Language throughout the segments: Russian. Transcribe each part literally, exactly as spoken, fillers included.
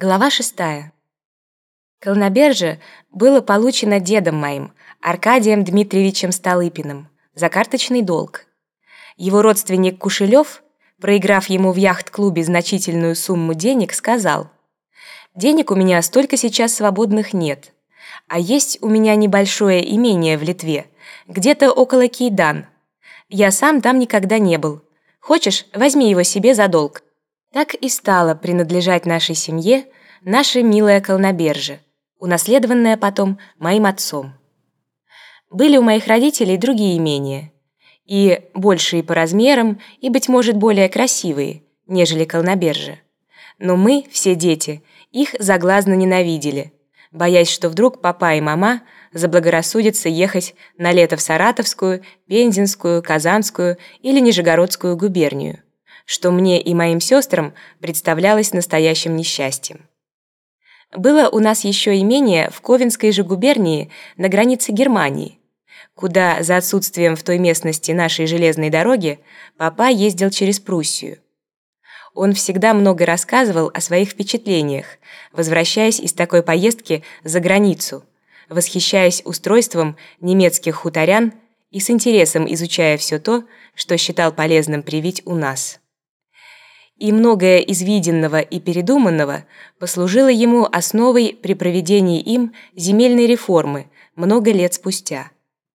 Глава шестая. Колноберже было получено дедом моим, Аркадием Дмитриевичем Столыпиным, за карточный долг. Его родственник Кушелев, проиграв ему в яхт-клубе значительную сумму денег, сказал: «Денег у меня столько сейчас свободных нет, а есть у меня небольшое имение в Литве, где-то около Кейдан. Я сам там никогда не был. Хочешь, возьми его себе за долг». Так и стало принадлежать нашей семье наша милая Колноберже, унаследованная потом моим отцом. Были у моих родителей другие имения, и большие по размерам, и, быть может, более красивые, нежели Колноберже. Но мы, все дети, их заглазно ненавидели, боясь, что вдруг папа и мама заблагорассудятся ехать на лето в Саратовскую, Пензенскую, Казанскую или Нижегородскую губернию, что мне и моим сестрам представлялось настоящим несчастьем. Было у нас еще имение в Ковенской же губернии на границе Германии, куда за отсутствием в той местности нашей железной дороги папа ездил через Пруссию. Он всегда много рассказывал о своих впечатлениях, возвращаясь из такой поездки за границу, восхищаясь устройством немецких хуторян и с интересом изучая все то, что считал полезным привить у нас. И многое из виденного и передуманного послужило ему основой при проведении им земельной реформы много лет спустя.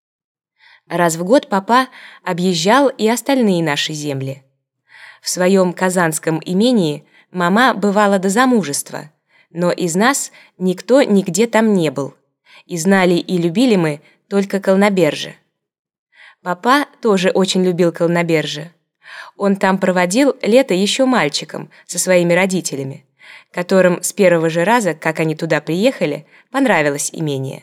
Раз в год папа объезжал и остальные наши земли. В своем казанском имении мама бывала до замужества, но из нас никто нигде там не был, и знали и любили мы только Колноберже. Папа тоже очень любил Колноберже. Он там проводил лето еще мальчиком со своими родителями, которым с первого же раза, как они туда приехали, понравилось имение.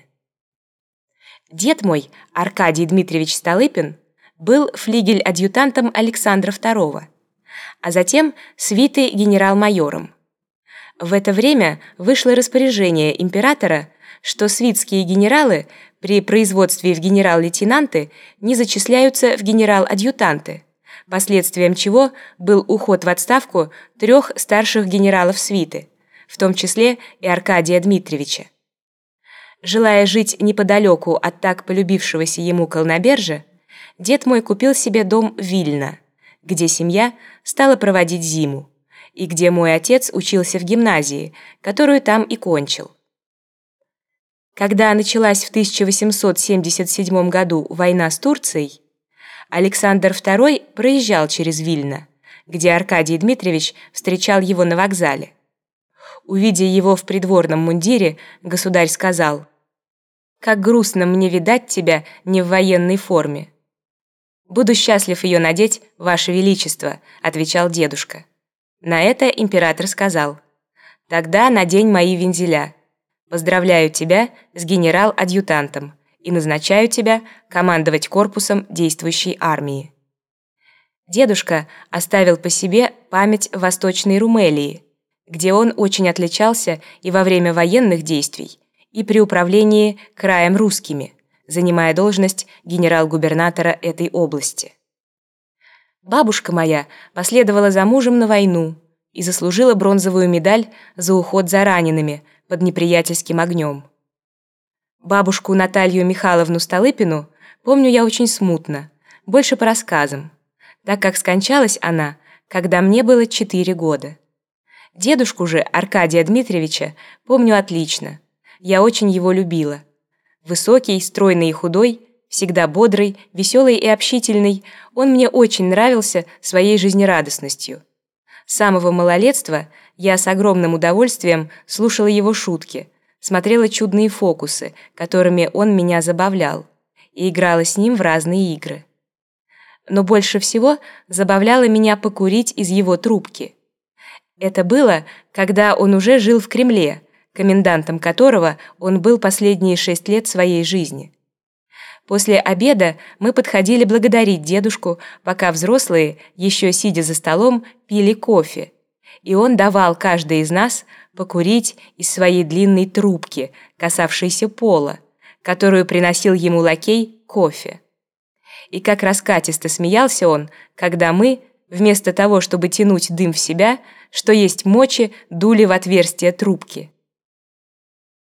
Дед мой, Аркадий Дмитриевич Столыпин, был флигель-адъютантом Александра второго, а затем свитой генерал-майором. В это время вышло распоряжение императора, что свитские генералы при производстве в генерал-лейтенанты не зачисляются в генерал-адъютанты, последствием чего был уход в отставку трех старших генералов свиты, в том числе и Аркадия Дмитриевича. Желая жить неподалеку от так полюбившегося ему Колноберже, дед мой купил себе дом в Вильно, где семья стала проводить зиму, и где мой отец учился в гимназии, которую там и кончил. Когда началась в тысяча восемьсот семьдесят седьмом году война с Турцией, Александр второй проезжал через Вильно, где Аркадий Дмитриевич встречал его на вокзале. Увидя его в придворном мундире, государь сказал: «Как грустно мне видать тебя не в военной форме». «Буду счастлив ее надеть, Ваше Величество», — отвечал дедушка. На это император сказал: «Тогда надень мои вензеля. Поздравляю тебя с генерал-адъютантом и назначаю тебя командовать корпусом действующей армии». Дедушка оставил по себе память в Восточной Румелии, где он очень отличался и во время военных действий, и при управлении краем русскими, занимая должность генерал-губернатора этой области. Бабушка моя последовала за мужем на войну и заслужила бронзовую медаль за уход за ранеными под неприятельским огнем. Бабушку Наталью Михайловну Столыпину помню я очень смутно, больше по рассказам, так как скончалась она, когда мне было четыре года. Дедушку же, Аркадия Дмитриевича, помню отлично. Я очень его любила. Высокий, стройный и худой, всегда бодрый, веселый и общительный, он мне очень нравился своей жизнерадостностью. С самого малолетства я с огромным удовольствием слушала его шутки, смотрела чудные фокусы, которыми он меня забавлял, и играла с ним в разные игры. Но больше всего забавляло меня покурить из его трубки. Это было, когда он уже жил в Кремле, комендантом которого он был последние шесть лет своей жизни. После обеда мы подходили благодарить дедушку, пока взрослые, еще сидя за столом, пили кофе, и он давал каждой из нас покурить из своей длинной трубки, касавшейся пола, которую приносил ему лакей кофе. И как раскатисто смеялся он, когда мы, Вместо того, чтобы тянуть дым в себя, что есть мочи, дули в отверстие трубки.